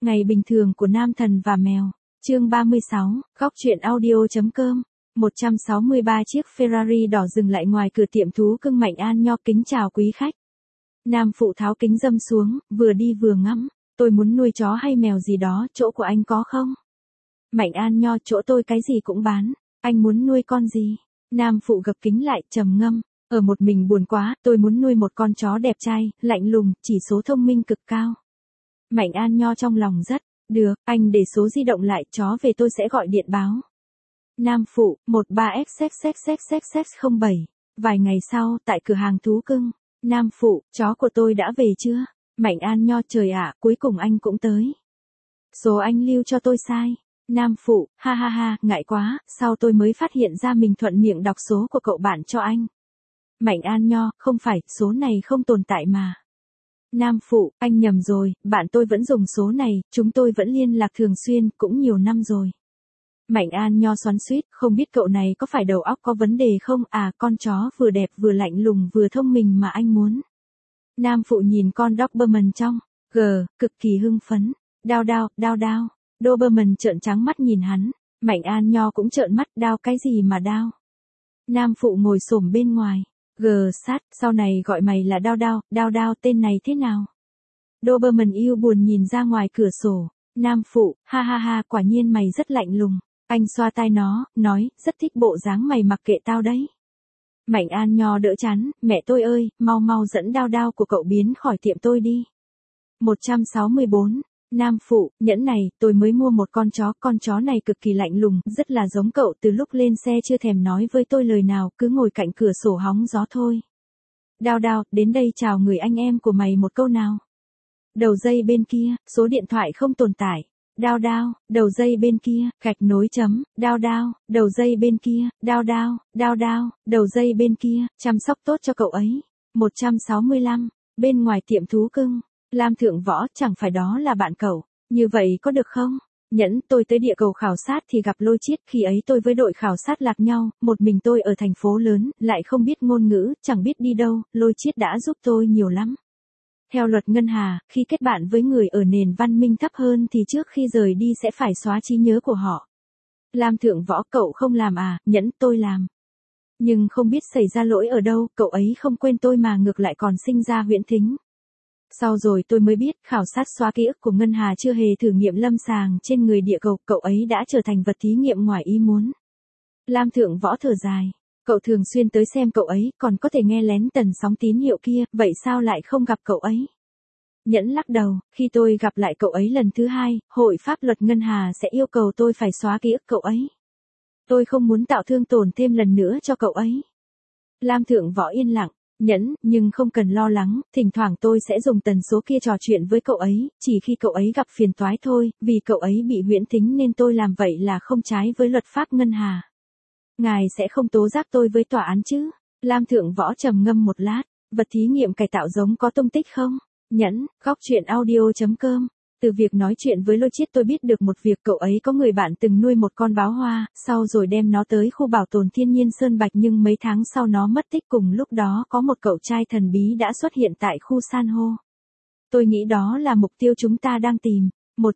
Ngày bình thường của nam thần và mèo. Chương 36, góc truyện audio.com. 163 chiếc Ferrari đỏ dừng lại ngoài cửa tiệm thú cưng Mạnh An Nho kính chào quý khách. Nam phụ tháo kính râm xuống, vừa đi vừa ngắm. Tôi muốn nuôi chó hay mèo gì đó, chỗ của anh có không? Mạnh An Nho, chỗ tôi cái gì cũng bán. Anh muốn nuôi con gì? Nam phụ gập kính lại, trầm ngâm. Ở một mình buồn quá, tôi muốn nuôi một con chó đẹp trai, lạnh lùng, chỉ số thông minh cực cao. Mạnh An Nho trong lòng rất, được, anh để số di động lại, chó về tôi sẽ gọi điện báo. Nam phụ, 13XXXXXX07. Vài ngày sau, tại cửa hàng thú cưng. Nam phụ, chó của tôi đã về chưa? Mạnh An Nho, trời ạ, cuối cùng anh cũng tới. Số anh lưu cho tôi sai. Nam phụ, ha ha ha, ngại quá, sau tôi mới phát hiện ra mình thuận miệng đọc số của cậu bạn cho anh. Mạnh An Nho, không phải, số này không tồn tại mà. Nam phụ, anh nhầm rồi, bạn tôi vẫn dùng số này, chúng tôi vẫn liên lạc thường xuyên, cũng nhiều năm rồi. Mạnh An Nho xoắn xuýt, không biết cậu này có phải đầu óc có vấn đề không? À, con chó vừa đẹp vừa lạnh lùng vừa thông minh mà anh muốn. Nam phụ nhìn con Doberman trong cực kỳ hưng phấn. Đao đao, đao đao. Doberman trợn trắng mắt nhìn hắn. Mạnh An Nho cũng trợn mắt, đao cái gì mà đao? Nam phụ ngồi xổm bên ngoài. Sát, sau này gọi mày là đao đao, đao đao, tên này thế nào? Doberman yêu buồn nhìn ra ngoài cửa sổ. Nam phụ, ha ha ha, quả nhiên mày rất lạnh lùng. Anh xoa tai nó, nói, rất thích bộ dáng mày mặc kệ tao đấy. Mạnh An Nho đỡ chán, mẹ tôi ơi, mau mau dẫn đao đao của cậu biến khỏi tiệm tôi đi. 164. Nam phụ, nhẫn này, tôi mới mua một con chó này cực kỳ lạnh lùng, rất là giống cậu, từ lúc lên xe chưa thèm nói với tôi lời nào, cứ ngồi cạnh cửa sổ hóng gió thôi. Đao đao, đến đây chào người anh em của mày một câu nào. Đầu dây bên kia, số điện thoại không tồn tại. Đao đao, đầu dây bên kia, gạch nối chấm, đao đao, đầu dây bên kia, đao đao, đao đao, đầu dây bên kia, chăm sóc tốt cho cậu ấy. 165, bên ngoài tiệm thú cưng. Lam Thượng Võ, chẳng phải đó là bạn cậu, như vậy có được không? Nhẫn, tôi tới địa cầu khảo sát thì gặp Lôi Chiết, khi ấy tôi với đội khảo sát lạc nhau, một mình tôi ở thành phố lớn, lại không biết ngôn ngữ, chẳng biết đi đâu, Lôi Chiết đã giúp tôi nhiều lắm. Theo luật ngân hà, khi kết bạn với người ở nền văn minh thấp hơn thì trước khi rời đi sẽ phải xóa trí nhớ của họ. Lam Thượng Võ, cậu không làm à? Nhẫn, tôi làm. Nhưng không biết xảy ra lỗi ở đâu, cậu ấy không quên tôi mà ngược lại còn sinh ra huyễn thính. Sau rồi tôi mới biết, khảo sát xóa ký ức của ngân hà chưa hề thử nghiệm lâm sàng trên người địa cầu, cậu ấy đã trở thành vật thí nghiệm ngoài ý muốn. Lam Thượng Võ thở dài. Cậu thường xuyên tới xem cậu ấy, còn có thể nghe lén tần sóng tín hiệu kia, vậy sao lại không gặp cậu ấy? Nhẫn lắc đầu, khi tôi gặp lại cậu ấy lần thứ hai, hội pháp luật ngân hà sẽ yêu cầu tôi phải xóa ký ức cậu ấy. Tôi không muốn tạo thương tổn thêm lần nữa cho cậu ấy. Lam Thượng Võ yên lặng. Nhẫn, nhưng không cần lo lắng, thỉnh thoảng tôi sẽ dùng tần số kia trò chuyện với cậu ấy, chỉ khi cậu ấy gặp phiền toái thôi, vì cậu ấy bị huyễn thính nên tôi làm vậy là không trái với luật pháp ngân hà. Ngài sẽ không tố giác tôi với tòa án chứ? Lam Thượng Võ trầm ngâm một lát, vật thí nghiệm cải tạo giống có tung tích không? Nhẫn, góc truyện audio.com. Từ việc nói chuyện với Lôi Chiết tôi biết được một việc, cậu ấy có người bạn từng nuôi một con báo hoa, sau rồi đem nó tới khu bảo tồn thiên nhiên Sơn Bạch nhưng mấy tháng sau nó mất tích, cùng lúc đó có một cậu trai thần bí đã xuất hiện tại khu san hô. Tôi nghĩ đó là mục tiêu chúng ta đang tìm.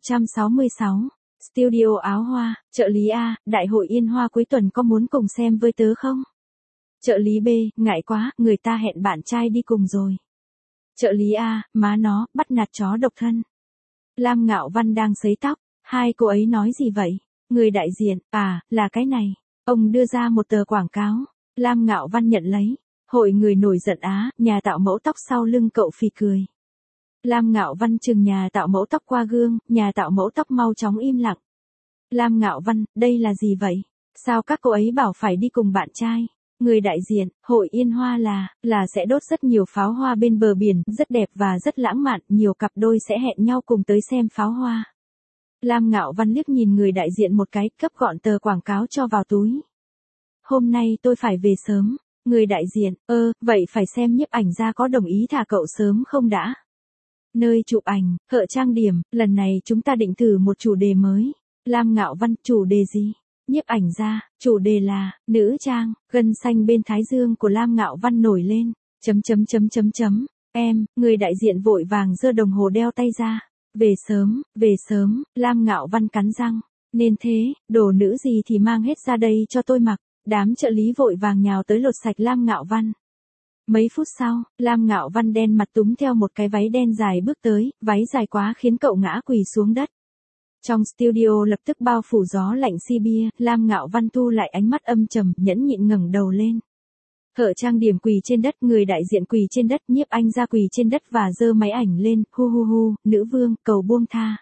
166. Studio áo hoa, trợ lý A, đại hội Yên Hoa cuối tuần có muốn cùng xem với tớ không? Trợ lý B, ngại quá, người ta hẹn bạn trai đi cùng rồi. Trợ lý A, má nó, bắt nạt chó độc thân. Lam Ngạo Văn đang sấy tóc, hai cô ấy nói gì vậy? Người đại diện, à, là cái này. Ông đưa ra một tờ quảng cáo. Lam Ngạo Văn nhận lấy. Hội người nổi giận Á, nhà tạo mẫu tóc sau lưng cậu phì cười. Lam Ngạo Văn chừng nhà tạo mẫu tóc qua gương, nhà tạo mẫu tóc mau chóng im lặng. Lam Ngạo Văn, đây là gì vậy? Sao các cô ấy bảo phải đi cùng bạn trai? Người đại diện, hội Yên Hoa là sẽ đốt rất nhiều pháo hoa bên bờ biển, rất đẹp và rất lãng mạn, nhiều cặp đôi sẽ hẹn nhau cùng tới xem pháo hoa. Lam Ngạo Văn liếc nhìn người đại diện một cái, cấp gọn tờ quảng cáo cho vào túi. Hôm nay tôi phải về sớm. Người đại diện, vậy phải xem nhiếp ảnh gia có đồng ý thả cậu sớm không đã. Nơi chụp ảnh, thợ trang điểm, lần này chúng ta định thử một chủ đề mới. Lam Ngạo Văn, chủ đề gì? Nhiếp ảnh gia, chủ đề là, nữ trang, gân xanh bên thái dương của Lam Ngạo Văn nổi lên. Em, người đại diện vội vàng giơ đồng hồ đeo tay ra. Về sớm, Lam Ngạo Văn cắn răng. Nên thế, đồ nữ gì thì mang hết ra đây cho tôi mặc. Đám trợ lý vội vàng nhào tới lột sạch Lam Ngạo Văn. Mấy phút sau, Lam Ngạo Văn đen mặt túm theo một cái váy đen dài bước tới, váy dài quá khiến cậu ngã quỳ xuống đất. Trong studio lập tức bao phủ gió lạnh si bia, Lam Ngạo Văn thu lại ánh mắt âm trầm, nhẫn nhịn ngẩng đầu lên. Thợ trang điểm quỳ trên đất, người đại diện quỳ trên đất, nhiếp anh ra quỳ trên đất và giơ máy ảnh lên, hu hu hu, nữ vương, cầu buông tha.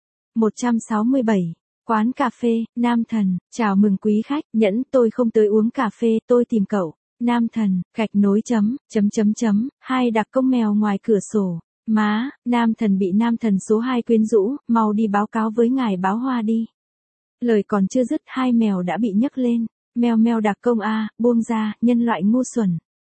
167. Quán cà phê, Nam Thần, chào mừng quý khách, Nhẫn, tôi không tới uống cà phê, tôi tìm cậu. Nam Thần, gạch nối chấm, hai đặc công mèo ngoài cửa sổ. Má, Nam Thần bị Nam Thần số 2 quyến rũ, mau đi báo cáo với ngài báo hoa đi. Lời còn chưa dứt, hai mèo đã bị nhấc lên. Mèo mèo đặc công a, buông ra, nhân loại ngu xuẩn.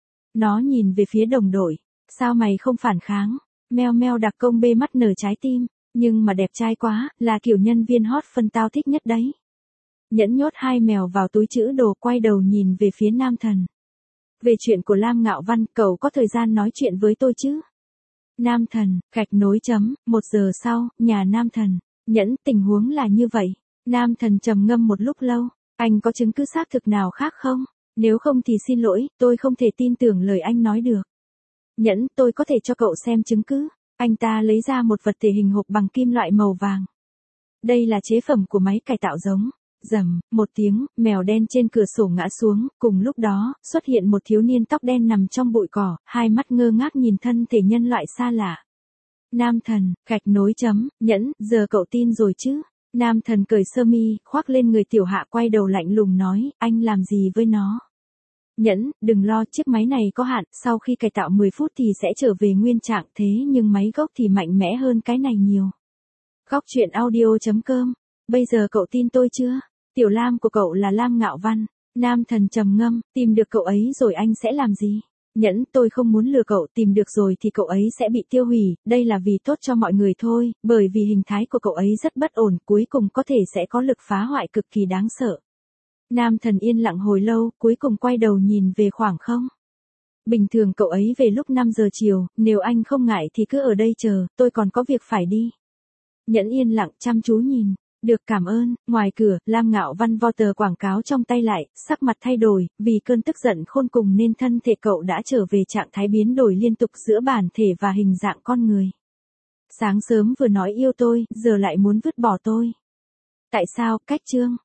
Nó nhìn về phía đồng đội. Sao mày không phản kháng? Mèo mèo đặc công bê mắt nở trái tim. Nhưng mà đẹp trai quá, là kiểu nhân viên hot phân tao thích nhất đấy. Nhẫn nhốt hai mèo vào túi trữ đồ, quay đầu nhìn về phía Nam Thần. Về chuyện của Lam Ngạo Văn, cậu có thời gian nói chuyện với tôi chứ? Nam Thần, gạch nối chấm, 1 giờ sau, nhà Nam Thần. Nhẫn, tình huống là như vậy. Nam Thần trầm ngâm một lúc lâu. Anh có chứng cứ xác thực nào khác không? Nếu không thì xin lỗi, tôi không thể tin tưởng lời anh nói được. Nhẫn, tôi có thể cho cậu xem chứng cứ. Anh ta lấy ra một vật thể hình hộp bằng kim loại màu vàng. Đây là chế phẩm của máy cải tạo giống. Rầm, một tiếng, mèo đen trên cửa sổ ngã xuống, cùng lúc đó, xuất hiện một thiếu niên tóc đen nằm trong bụi cỏ, hai mắt ngơ ngác nhìn thân thể nhân loại xa lạ. Nam Thần, gạch nối chấm, Nhẫn, giờ cậu tin rồi chứ? Nam Thần cởi sơ mi, khoác lên người tiểu hạ, quay đầu lạnh lùng nói, anh làm gì với nó? Nhẫn, đừng lo, chiếc máy này có hạn, sau khi cải tạo 10 phút thì sẽ trở về nguyên trạng, thế nhưng máy gốc thì mạnh mẽ hơn cái này nhiều. Góc truyện audio.com. Bây giờ cậu tin tôi chưa? Tiểu Lam của cậu là Lam Ngạo Văn. Nam Thần trầm ngâm, tìm được cậu ấy rồi anh sẽ làm gì? Nhẫn, tôi không muốn lừa cậu, tìm được rồi thì cậu ấy sẽ bị tiêu hủy, đây là vì tốt cho mọi người thôi, bởi vì hình thái của cậu ấy rất bất ổn, cuối cùng có thể sẽ có lực phá hoại cực kỳ đáng sợ. Nam Thần yên lặng hồi lâu, cuối cùng quay đầu nhìn về khoảng không. Bình thường cậu ấy về lúc 5 giờ chiều, nếu anh không ngại thì cứ ở đây chờ, tôi còn có việc phải đi. Nhẫn yên lặng chăm chú nhìn. Được, cảm ơn. Ngoài cửa, Lam Ngạo Văn vo tờ quảng cáo trong tay lại, sắc mặt thay đổi, vì cơn tức giận khôn cùng nên thân thể cậu đã trở về trạng thái biến đổi liên tục giữa bản thể và hình dạng con người. Sáng sớm vừa nói yêu tôi, giờ lại muốn vứt bỏ tôi. Tại sao? Cách chương.